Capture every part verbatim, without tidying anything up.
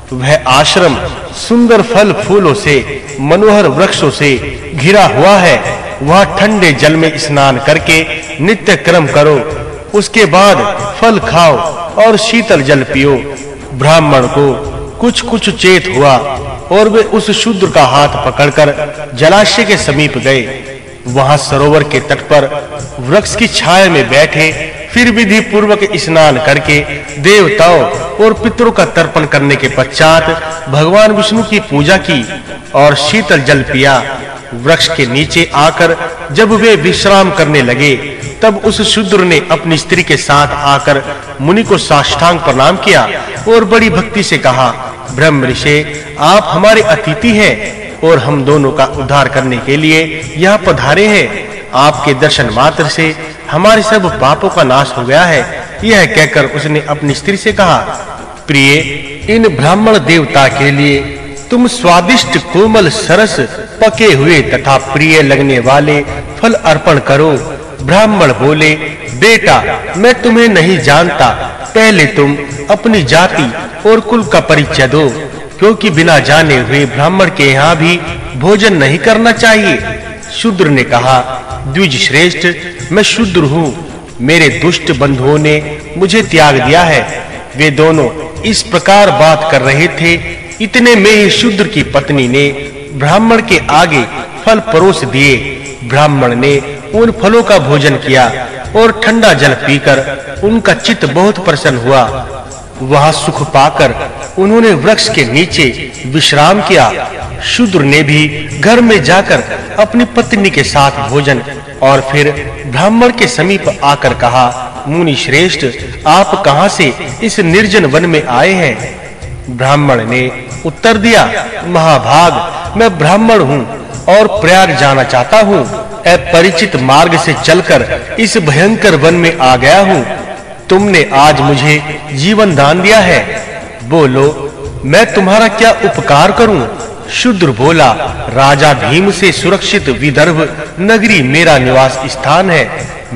वह आश्रम सुंदर फल फूलों से मनोहर वृक्षों से घिरा हुआ है। वह ठंडे जल में स्नान करके नित्य कर्म करो। उसके बाद फल खाओ और शीतल जल पियो। ब्राह्मण को कुछ कुछ चेत हुआ और वे उस शूद्र का हाथ पकड़कर जलाशय के समीप गए। वहां सरोवर के तट पर वृक्ष की छाया में बैठे फिर विधि पूर्वक स्नान करके देवताओं और पितरों का तर्पण करने के पश्चात भगवान विष्णु की पूजा की और शीतल जल पिया। वृक्ष के नीचे आकर जब वे विश्राम करने लगे तब उस शूद्र ने अपनी स्त्री के साथ आकर मुनि को साष्टांग प्रणाम किया और बड़ी भक्ति से कहा, ब्रह्म ऋषि, आप हमारे अतिथि हैं और हम दोनों का उद्धार करने के लिए यहाँ पधारे हैं। आपके दर्शन मात्र से हमारे सब पापों का नाश हो गया है। यह कहकर उसने अपनी स्त्री से कहा, प्रिय, इन ब्राह्मण देवता के लिए तुम स्वादिष्ट कोमल सरस पके हुए तथा प्रिय लगने वाले फल अर्पण करो। ब्राह्मण बोले, बेटा, मैं तुम्हें नहीं जानता। पहले तुम अपनी जाति और कुल का परिचय दो, क्योंकि बिना जाने हुए ब्राह्मण के यहाँ भी भोजन नहीं करना चाहिए। शूद्र ने कहा, द्विज श्रेष्ठ, मैं शूद्र हूँ। मेरे दुष्ट बंधुओं ने मुझे त्याग दिया है। वे दोनों इस प्रकार बात कर रहे थे, इतने में ही शूद्र की पत्नी ने ब्राह्मण के आगे फल परोस दिए। ब्राह्मण ने उन फलों का भोजन किया और ठंडा जल पीकर उनका चित्त बहुत प्रसन्न हुआ। वहां सुख पाकर उन्होंने वृक्ष के नीचे विश्राम किया। शूद्र ने भी घर में जाकर अपनी पत्नी के साथ भोजन और फिर ब्राह्मण के समीप आकर कहा, मुनि श्रेष्ठ, आप कहां से इस निर्जन वन में आए हैं? ब्राह्मण ने उत्तर दिया, महाभाग, मैं ब्राह्मण हूँ और प्रयाग जाना चाहता हूँ। अपरिचित मार्ग से चलकर इस भयंकर वन में आ गया हूँ। तुमने आज मुझे जीवन दान दिया है। बोलो, मैं तुम्हारा क्या उपकार करूं? शूद्र बोला, राजा भीम से सुरक्षित विदर्भ नगरी मेरा निवास स्थान है।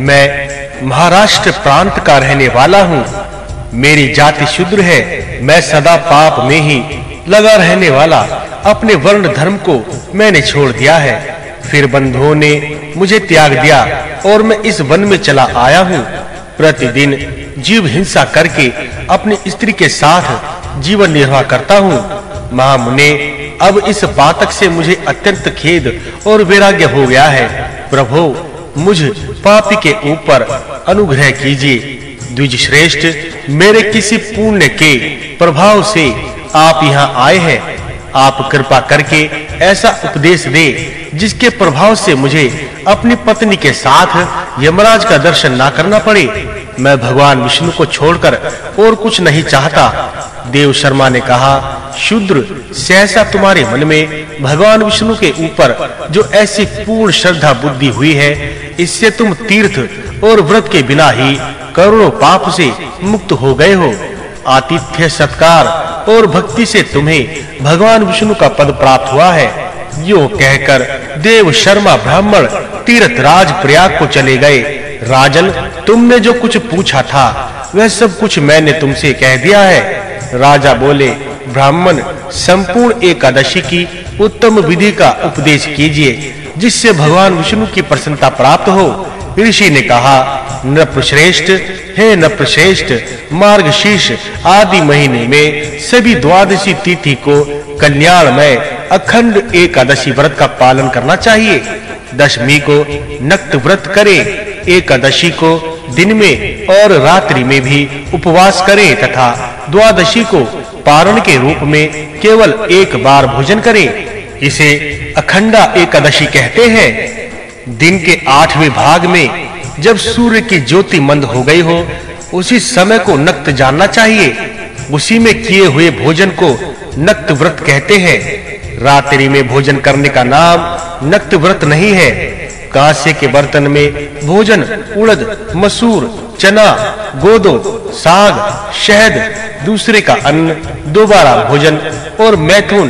मैं महाराष्ट्र प्रांत का रहने वाला हूँ। मेरी जाति शूद्र है। मैं सदा पाप में ही लगा रहने वाला अपने वर्ण धर्म को मैंने छोड़ दिया है। फिर बंधुओं ने मुझे त्याग दिया और मैं इस वन में चला आया हूँ। प्रतिदिन जीव हिंसा करके अपनी स्त्री के साथ जीवन निर्वाह करता हूँ। महामुने, अब इस पातक से मुझे अत्यंत खेद और वैराग्य हो गया है। प्रभु, मुझ पापी के ऊपर अनुग्रह कीजिए। द्विज श्रेष्ठ, मेरे किसी पुण्य के प्रभाव से आप यहाँ आए हैं। आप कृपा करके ऐसा उपदेश दे जिसके प्रभाव से मुझे अपनी पत्नी के साथ यमराज का दर्शन ना करना पड़े। मैं भगवान विष्णु को छोड़कर और कुछ नहीं चाहता। देव शर्मा ने कहा, शूद्र, सहसा तुम्हारे मन में भगवान विष्णु के ऊपर जो ऐसी पूर्ण श्रद्धा बुद्धि हुई है, इससे तुम तीर्थ और व्रत के बिना ही करोड़ों पाप से मुक्त हो गए हो। आतिथ्य, सत्कार और भक्ति से तुम्हें भगवान विष्णु का पद प्राप्त हुआ है। यो कहकर देव शर्मा ब्राह्मण तीर्थराज प्रयाग को चले गए। राजन, तुमने जो कुछ पूछा था वह सब कुछ मैंने तुमसे कह दिया है। राजा बोले, ब्राह्मण, संपूर्ण एकादशी की उत्तम विधि का उपदेश कीजिए जिससे भगवान विष्णु की प्रसन्नता प्राप्त हो। ऋषि ने कहा, नृपश्रेष्ठ, हे नृपश्रेष्ठ, मार्गशीर्ष आदि महीने में सभी द्वादशी तिथि को कल्याणमय अखंड एकादशी व्रत का पालन करना चाहिए। दशमी को नक्त व्रत करें। एकादशी को दिन में और रात्रि में भी उपवास करें तथा द्वादशी को पारण के रूप में केवल एक बार भोजन करें। इसे अखंडा एकादशी कहते हैं। दिन के आठवें भाग में जब सूर्य की ज्योति मंद हो गई हो, उसी समय को नक्त जानना चाहिए। उसी में किए हुए भोजन को नक्त व्रत कहते हैं। रात्रि में भोजन करने का नाम नक्त व्रत नहीं है। कांसे के बर्तन में भोजन उड़द, मसूर, चना, गोदो, साग, शहद, दूसरे का अन्न, दोबारा भोजन और मैथुन,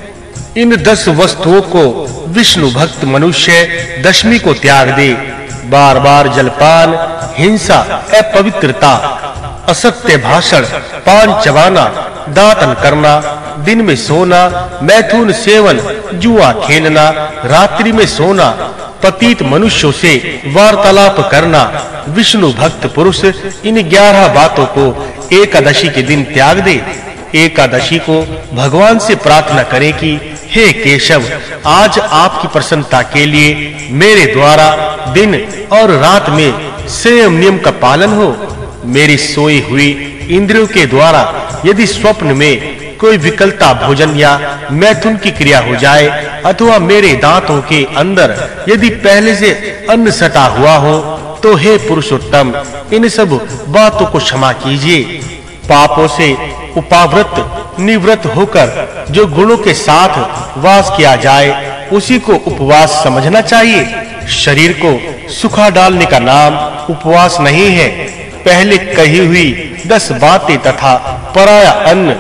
इन दस वस्तुओं को विष्णु भक्त मनुष्य दशमी को त्याग दे। बार बार जलपान, हिंसा, अपवित्रता असत्य भाषण, पान चबाना, दातन करना, दिन में सोना, मैथुन सेवन, जुआ खेलना, रात्रि में सोना, पतित मनुष्यों से वार्तालाप करना, विष्णु भक्त पुरुष इन ग्यारह बातों को एकादशी के दिन त्याग दे। एकादशी को भगवान से प्रार्थना करें कि हे केशव, आज आपकी प्रसन्नता के लिए मेरे द्वारा दिन और रात में संयम नियम का पालन हो। मेरी सोई हुई इंद्रियों के द्वारा यदि स्वप्न में कोई विकलता भोजन या मैथुन की क्रिया हो जाए अथवा मेरे दांतों के अंदर यदि पहले से अन्न सटा हुआ हो तो हे पुरुषोत्तम, इन सब बातों को क्षमा कीजिए। पापों से उपावृत निवृत्त होकर जो गुणों के साथ वास किया जाए उसी को उपवास समझना चाहिए। शरीर को सुखा डालने का नाम उपवास नहीं है। पहले कही हुई दस बातें तथा पराया अन्न,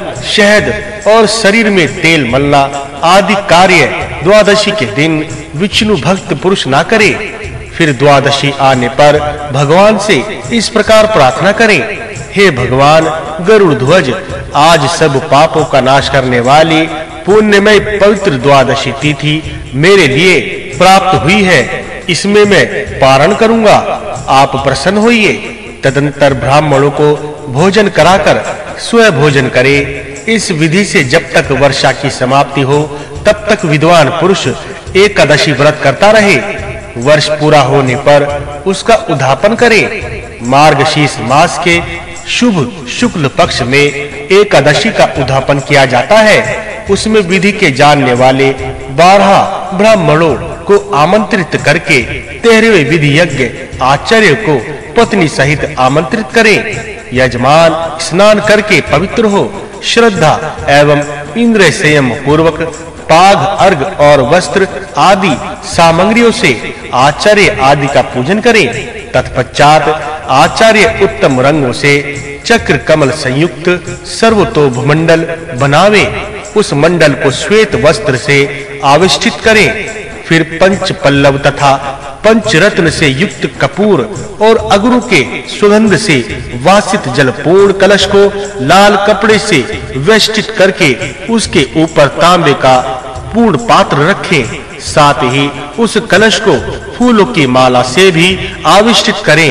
शहद और शरीर में तेल मलना आदि कार्य द्वादशी के दिन विष्णु भक्त पुरुष ना करे। फिर द्वादशी आने पर भगवान से इस प्रकार प्रार्थना करें, हे भगवान गरुड़ ध्वज, आज सब पापों का नाश करने वाली पुण्यमय पवित्र द्वादशी तिथि मेरे लिए प्राप्त हुई है। इसमें मैं पारण करूंगा, आप प्रसन्न होइए। तदंतर ब्राह्मणों को भोजन कराकर स्वयं भोजन करे। इस विधि से जब तक वर्षा की समाप्ति हो तब तक विद्वान पुरुष एकादशी व्रत करता रहे। वर्ष पूरा होने पर उसका उद्यापन करे। मार्गशीर्ष मास के शुभ शुक्ल पक्ष में एकादशी का उद्यापन किया जाता है। उसमें विधि के जानने वाले बारह ब्राह्मणों को आमंत्रित करके तेरहवें विधि यज्ञ आचार्य को पत्नी सहित आमंत्रित करें। यजमान स्नान करके पवित्र हो, श्रद्धा एवं इंद्रिय संयम पूर्वक पाग, अर्घ और वस्त्र आदि सामग्रियों से आचार्य आदि का पूजन करें। तत्पश्चात आचार्य उत्तम रंगों से चक्र कमल संयुक्त सर्वतोभमंडल बनावे। उस मंडल को श्वेत वस्त्र से आविष्टित करें। फिर पंच पल्लव तथा पंचरत्न से युक्त कपूर और अगरू के सुगंध से वासित जल पूर्ण कलश को लाल कपड़े से वेष्टित करके उसके ऊपर तांबे का पूर्ण पात्र रखें। साथ ही उस कलश को फूलों की माला से भी आविष्टित करें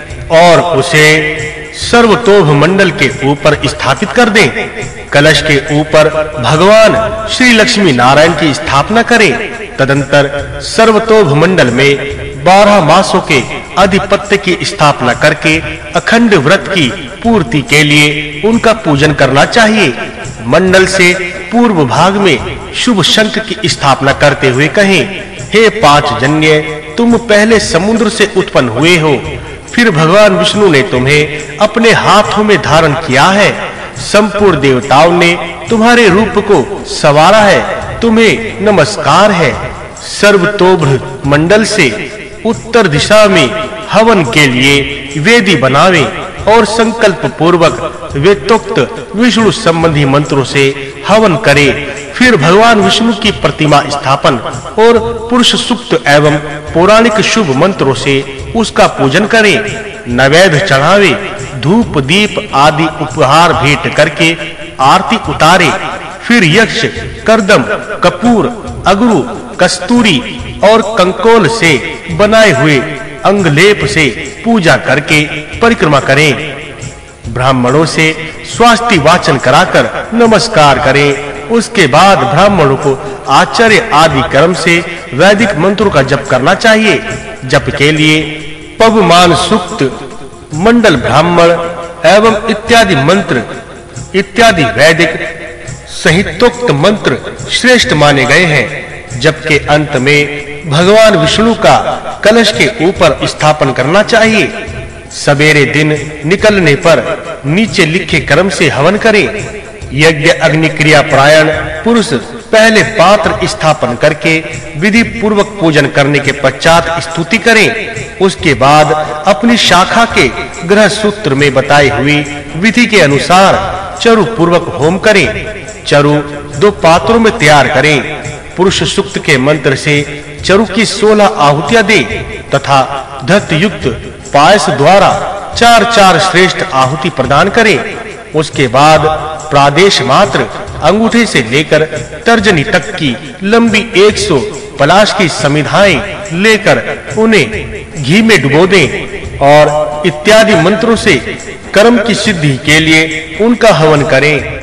और उसे सर्वतोभ मंडल के ऊपर स्थापित कर दें। कलश के ऊपर भगवान श्री लक्ष्मी नारायण की स्थापना करें। तदंतर सर्वतोभ मंडल में बारह मासों के अधिपत्य की स्थापना करके अखंड व्रत की पूर्ति के लिए उनका पूजन करना चाहिए। मंडल से पूर्व भाग में शुभ शंख की स्थापना करते हुए कहें, हे पांच जन्य, तुम पहले समुद्र से उत्पन्न हुए हो, फिर भगवान विष्णु ने तुम्हें अपने हाथों में धारण किया है। संपूर्ण देवताओं ने तुम्हारे रूप को संवारा है, तुम्हें नमस्कार है। सर्वतोभ मंडल से उत्तर दिशा में हवन के लिए वेदी बनावे और संकल्प पूर्वक वेदोक्त विष्णु संबंधी मंत्रों से हवन करे। फिर भगवान विष्णु की प्रतिमा स्थापन और पुरुष सूक्त एवं पौराणिक शुभ मंत्रों से उसका पूजन करें। नैवेद्य चढ़ावे, धूप दीप आदि उपहार भेंट करके आरती उतारे। फिर यक्ष, कर्दम, कपूर, अगरू, कस्तूरी और कंकोल से बनाए हुए अंगलेप से पूजा करके परिक्रमा करें। ब्राह्मणों से स्वास्ति वाचन कराकर नमस्कार करें। उसके बाद ब्राह्मणों को आचार्य आदि कर्म से वैदिक मंत्रों का जप करना चाहिए। जप के लिए पवमान सूक्त, मंडल ब्राह्मण एवं इत्यादि मंत्र इत्यादि वैदिक संहितोक्त मंत्र श्रेष्ठ माने गए हैं। जप के अंत में भगवान विष्णु का कलश के ऊपर स्थापन करना चाहिए। सवेरे दिन निकलने पर नीचे लिखे क्रम से हवन करें। यज्ञ अग्नि क्रिया परायण पुरुष पहले पात्र स्थापन करके विधि पूर्वक पूजन करने के पश्चात स्तुति करें। उसके बाद अपनी शाखा के ग्रह सूत्र में बताई हुई विधि के अनुसार चरु पूर्वक होम करें। चरु दो पात्रों में तैयार करें। पुरुष सूक्त के मंत्र से चरु की सोलह आहुतियां दे तथा धत युक्त पायस द्वारा चार चार श्रेष्ठ आहुति प्रदान करें। उसके बाद प्रादेश मात्र अंगूठे से लेकर तर्जनी तक की लंबी सौ पलाश की समिधाएं लेकर उन्हें घी में डुबो दें और इत्यादि मंत्रों से कर्म की सिद्धि के लिए उनका हवन करें।